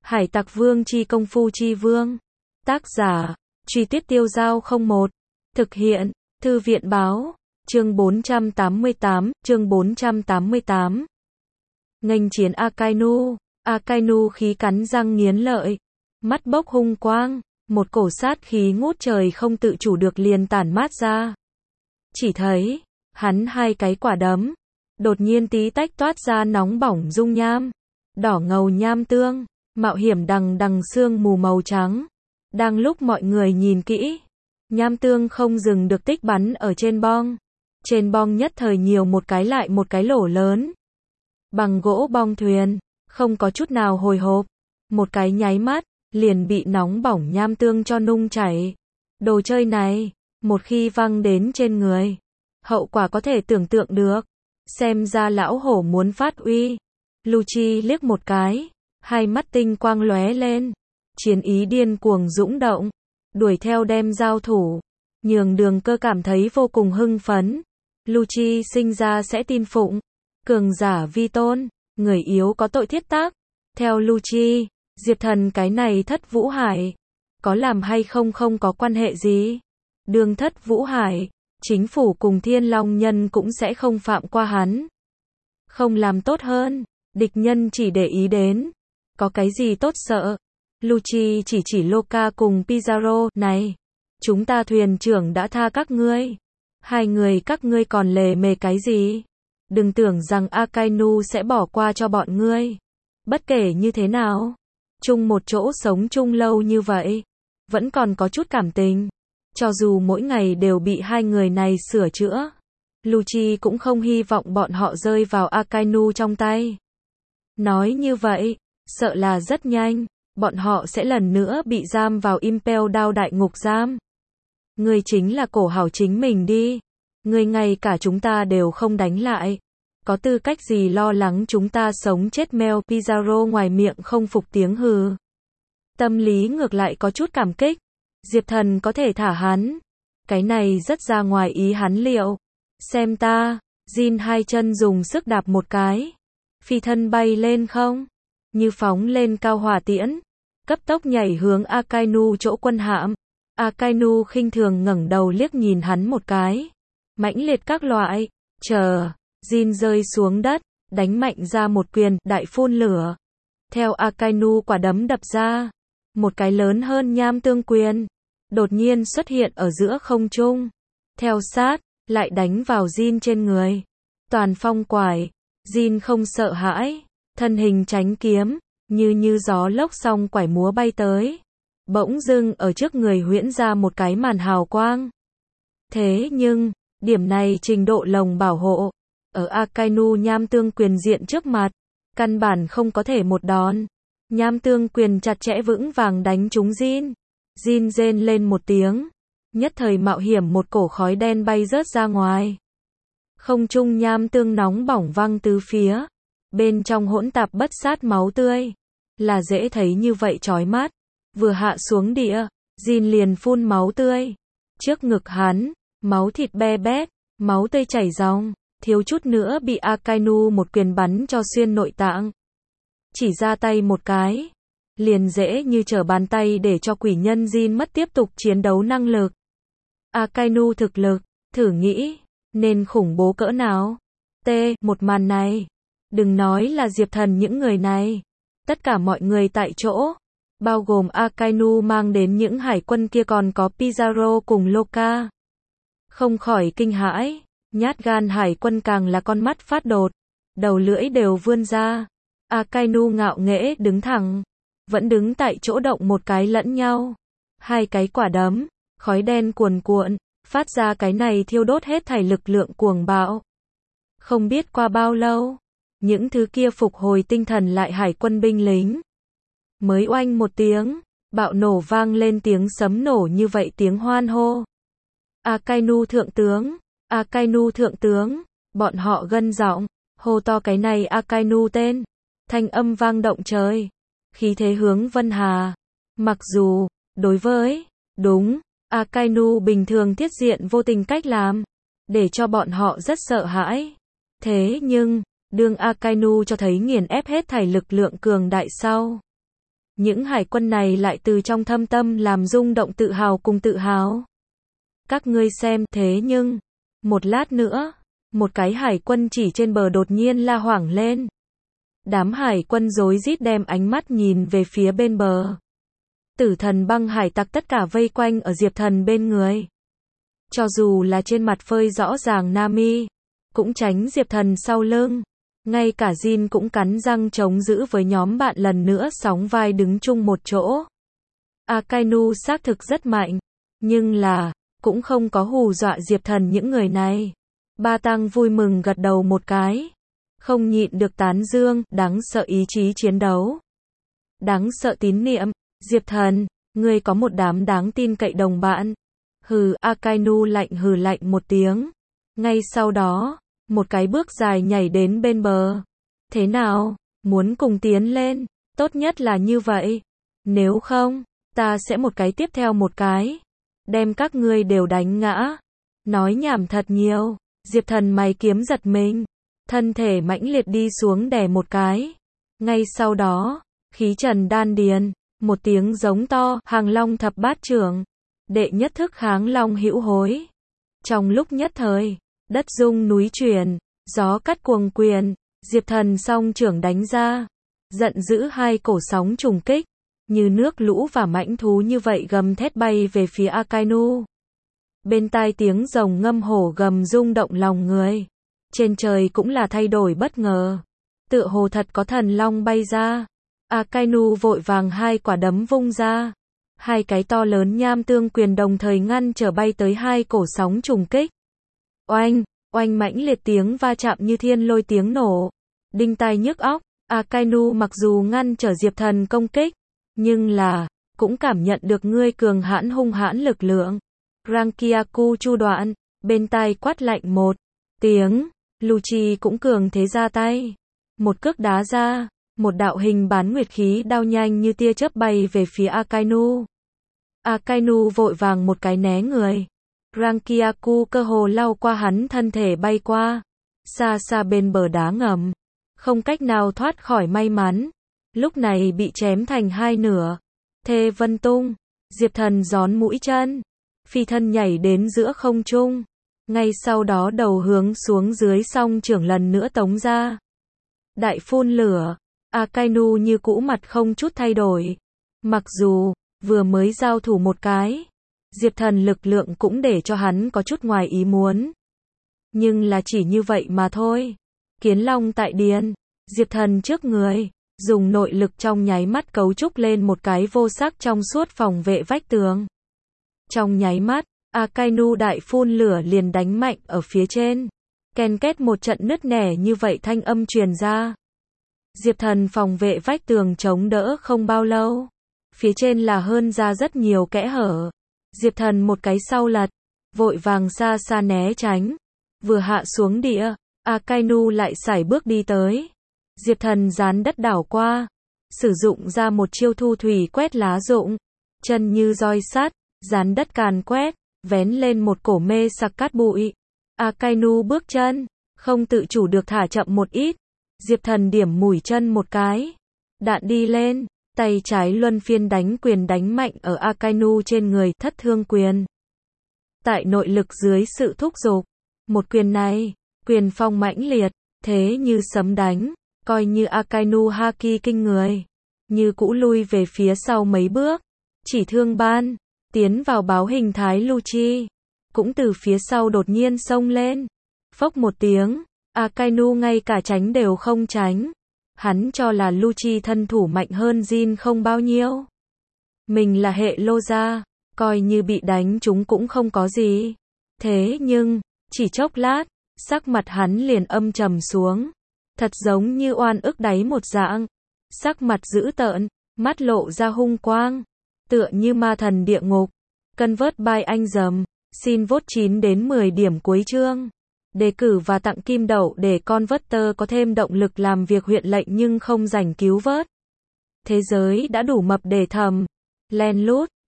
Hải Tặc Vương chi công phu chi vương. Tác giả, Truy Tuyết Tiêu Dao 01. Thực hiện, Thư viện báo, chương 488. Nghênh chiến Akainu. Akainu khí cắn răng nghiến lợi, mắt bốc hung quang, một cổ sát khí ngút trời không tự chủ được liền tản mát ra. Chỉ thấy, hắn hai cái quả đấm, đột nhiên tí tách toát ra nóng bỏng dung nham, đỏ ngầu nham tương, mạo hiểm đằng đằng sương mù màu trắng. Đang lúc mọi người nhìn kỹ, nham tương không dừng được tích bắn ở trên bong. Trên bong nhất thời nhiều một cái lại một cái lỗ lớn. Bằng gỗ bong thuyền, không có chút nào hồi hộp, một cái nháy mắt, liền bị nóng bỏng nham tương cho nung chảy. Đồ chơi này, một khi văng đến trên người, hậu quả có thể tưởng tượng được. Xem ra lão hổ muốn phát uy. Lucci liếc một cái, hai mắt tinh quang lóe lên, chiến ý điên cuồng dũng động, đuổi theo đem giao thủ, nhường Đường Cơ cảm thấy vô cùng hưng phấn. Lucci sinh ra sẽ tin phụng, cường giả vi tôn, người yếu có tội thiết tác. Theo Lucci, Diệp Thần cái này Thất Vũ Hải, có làm hay không không có quan hệ gì. Đường Thất Vũ Hải, chính phủ cùng Thiên Long Nhân cũng sẽ không phạm qua hắn. Không làm tốt hơn, địch nhân chỉ để ý đến, có cái gì tốt sợ. Lucci chỉ Loka cùng Pizarro, này, chúng ta thuyền trưởng đã tha các ngươi. Hai người các ngươi còn lề mề cái gì? Đừng tưởng rằng Akainu sẽ bỏ qua cho bọn ngươi. Bất kể như thế nào, chung một chỗ sống chung lâu như vậy, vẫn còn có chút cảm tình. Cho dù mỗi ngày đều bị hai người này sửa chữa, Lucci cũng không hy vọng bọn họ rơi vào Akainu trong tay. Nói như vậy, sợ là rất nhanh, bọn họ sẽ lần nữa bị giam vào Impel Down đại ngục giam. Ngươi chính là cổ hảo chính mình đi. Ngươi ngay cả chúng ta đều không đánh lại. Có tư cách gì lo lắng chúng ta sống chết Mel Pizarro ngoài miệng không phục tiếng hừ. Tâm lý ngược lại có chút cảm kích. Diệp Thần có thể thả hắn. Cái này rất ra ngoài ý hắn liệu. Xem ta, Jin hai chân dùng sức đạp một cái. Phi thân bay lên không? Như phóng lên cao hỏa tiễn. Cấp tốc nhảy hướng Akainu chỗ quân hạm. Akainu khinh thường ngẩng đầu liếc nhìn hắn một cái. Mãnh liệt các loại. Chờ. Jin rơi xuống đất, đánh mạnh ra một quyền, đại phun lửa. Theo Akainu quả đấm đập ra, một cái lớn hơn nham tương quyền, đột nhiên xuất hiện ở giữa không trung. Theo sát, lại đánh vào Jin trên người. Toàn phong quải, Jin không sợ hãi, thân hình tránh kiếm, như gió lốc song quải múa bay tới. Bỗng dưng ở trước người huyễn ra một cái màn hào quang. Thế nhưng, điểm này trình độ lồng bảo hộ, ở Akainu nham tương quyền diện trước mặt, căn bản không có thể một đòn. Nham tương quyền chặt chẽ vững vàng đánh trúng Jin. Jin rên lên một tiếng, nhất thời mạo hiểm một cổ khói đen bay rớt ra ngoài. Không trung nham tương nóng bỏng văng tứ phía, bên trong hỗn tạp bất sát máu tươi, là dễ thấy như vậy chói mắt. Vừa hạ xuống địa, Jin liền phun máu tươi. Trước ngực hắn, máu thịt be bét, máu tươi chảy ròng, thiếu chút nữa bị Akainu một quyền bắn cho xuyên nội tạng. Chỉ ra tay một cái, liền dễ như trở bàn tay để cho quỷ nhân Jin mất tiếp tục chiến đấu năng lực. Akainu thực lực, thử nghĩ, nên khủng bố cỡ nào. Một màn này, đừng nói là Diệp Thần những người này, tất cả mọi người tại chỗ, bao gồm Akainu mang đến những hải quân kia còn có Pizarro cùng Loka, không khỏi kinh hãi. Nhát gan hải quân càng là con mắt phát đột, đầu lưỡi đều vươn ra. Akainu ngạo nghễ đứng thẳng, vẫn đứng tại chỗ động một cái lẫn nhau. Hai cái quả đấm, khói đen cuồn cuộn, phát ra cái này thiêu đốt hết thảy lực lượng cuồng bạo. Không biết qua bao lâu, những thứ kia phục hồi tinh thần lại hải quân binh lính. Mới oanh một tiếng, bạo nổ vang lên tiếng sấm nổ như vậy tiếng hoan hô. Akainu thượng tướng! Akainu thượng tướng, bọn họ gân giọng, hô to cái này Akainu tên, thanh âm vang động trời, khí thế hướng Vân Hà. Mặc dù, đối với, đúng, Akainu bình thường thiết diện vô tình cách làm, để cho bọn họ rất sợ hãi. Thế nhưng, đương Akainu cho thấy nghiền ép hết thảy lực lượng cường đại sau, Những hải quân này lại từ trong thâm tâm làm rung động tự hào cùng tự hào. Các ngươi xem, thế nhưng, một lát nữa, một cái hải quân chỉ trên bờ đột nhiên la hoảng lên. Đám hải quân rối rít đem ánh mắt nhìn về phía bên bờ. Tử thần băng hải tặc tất cả vây quanh ở Diệp Thần bên người. Cho dù là trên mặt phơi rõ ràng Nami, cũng tránh Diệp Thần sau lưng. Ngay cả Jin cũng cắn răng chống giữ với nhóm bạn lần nữa sóng vai đứng chung một chỗ. Akainu xác thực rất mạnh, nhưng là, cũng không có hù dọa Diệp Thần những người này. Ba Tăng vui mừng gật đầu một cái. Không nhịn được tán dương, đáng sợ ý chí chiến đấu. Đáng sợ tín niệm, Diệp Thần, ngươi có một đám đáng tin cậy đồng bạn. Hừ, Akainu lạnh hừ lạnh một tiếng. Ngay sau đó, một cái bước dài nhảy đến bên bờ. Thế nào, muốn cùng tiến lên, tốt nhất là như vậy. Nếu không, ta sẽ một cái tiếp theo một cái. Đem các ngươi đều đánh ngã. Nói nhảm thật nhiều, Diệp Thần mày kiếm giật mình. Thân thể mãnh liệt đi xuống đè một cái. Ngay sau đó, khí trần đan điền, một tiếng giống to, Hàng Long thập bát trưởng. Đệ nhất thức kháng long hữu hối. Trong lúc nhất thời, đất rung núi chuyển, gió cắt cuồng quyền, Diệp Thần song trưởng đánh ra, giận dữ hai cổ sóng trùng kích, như nước lũ và mãnh thú như vậy gầm thét bay về phía Akainu. Bên tai tiếng rồng ngâm hổ gầm rung động lòng người. Trên trời cũng là thay đổi bất ngờ. Tựa hồ thật có thần long bay ra. Akainu vội vàng hai quả đấm vung ra. Hai cái to lớn nham tương quyền đồng thời ngăn trở bay tới hai cổ sóng trùng kích. Oanh, oanh mãnh liệt tiếng va chạm như thiên lôi tiếng nổ. Đinh tai nhức óc, Akainu mặc dù ngăn trở Diệp Thần công kích, nhưng là, cũng cảm nhận được ngươi cường hãn hung hãn lực lượng. Rankyaku chu đoạn, bên tai quát lạnh một tiếng, Lucci cũng cường thế ra tay. Một cước đá ra, một đạo hình bán nguyệt khí đao nhanh như tia chớp bay về phía Akainu. Akainu vội vàng một cái né người. Rankyaku cơ hồ lao qua hắn thân thể bay qua. Xa xa bên bờ đá ngầm. Không cách nào thoát khỏi may mắn. Lúc này bị chém thành hai nửa. Thê vân tung. Diệp Thần gión mũi chân. Phi thân nhảy đến giữa không trung. Ngay sau đó đầu hướng xuống dưới song trưởng lần nữa tống ra. Đại phun lửa. Akainu như cũ mặt không chút thay đổi. Mặc dù, vừa mới giao thủ một cái. Diệp Thần lực lượng cũng để cho hắn có chút ngoài ý muốn. Nhưng là chỉ như vậy mà thôi. Kiến long tại điền. Diệp Thần trước người. Dùng nội lực trong nháy mắt cấu trúc lên một cái vô sắc trong suốt phòng vệ vách tường. Trong nháy mắt, Akainu đại phun lửa liền đánh mạnh ở phía trên. Ken két một trận nứt nẻ như vậy thanh âm truyền ra. Diệp Thần phòng vệ vách tường chống đỡ không bao lâu. Phía trên là hơn ra rất nhiều kẽ hở. Diệp Thần một cái sau lật, vội vàng xa xa né tránh. Vừa hạ xuống địa, Akainu lại sải bước đi tới. Diệp Thần dán đất đảo qua, sử dụng ra một chiêu thu thủy quét lá rụng. Chân như roi sắt, dán đất càn quét, vén lên một cổ mê sặc cát bụi. Akainu bước chân, không tự chủ được thả chậm một ít. Diệp Thần điểm mũi chân một cái. Đạn đi lên, tay trái luân phiên đánh quyền đánh mạnh ở Akainu trên người, thất thương quyền. Tại nội lực dưới sự thúc giục, một quyền này, quyền phong mãnh liệt, thế như sấm đánh, coi như Akainu haki kinh người. Như cũ lui về phía sau mấy bước, chỉ thương ban, tiến vào báo hình thái Lucci. Cũng từ phía sau đột nhiên xông lên. Phốc một tiếng, Akainu ngay cả tránh đều không tránh. Hắn cho là Lucci thân thủ mạnh hơn Jin không bao nhiêu. Mình là hệ lô gia, coi như bị đánh chúng cũng không có gì. Thế nhưng, chỉ chốc lát, sắc mặt hắn liền âm trầm xuống. Thật giống như oan ức đáy một dạng. Sắc mặt dữ tợn, mắt lộ ra hung quang. Tựa như ma thần địa ngục. Convert by anh dầm. Xin vote 9 đến 10 điểm cuối chương. Đề cử và tặng kim đậu để Converter có thêm động lực làm việc huyện lệnh nhưng không rảnh cứu vớt. Thế giới đã đủ mập để thầm. Len lút.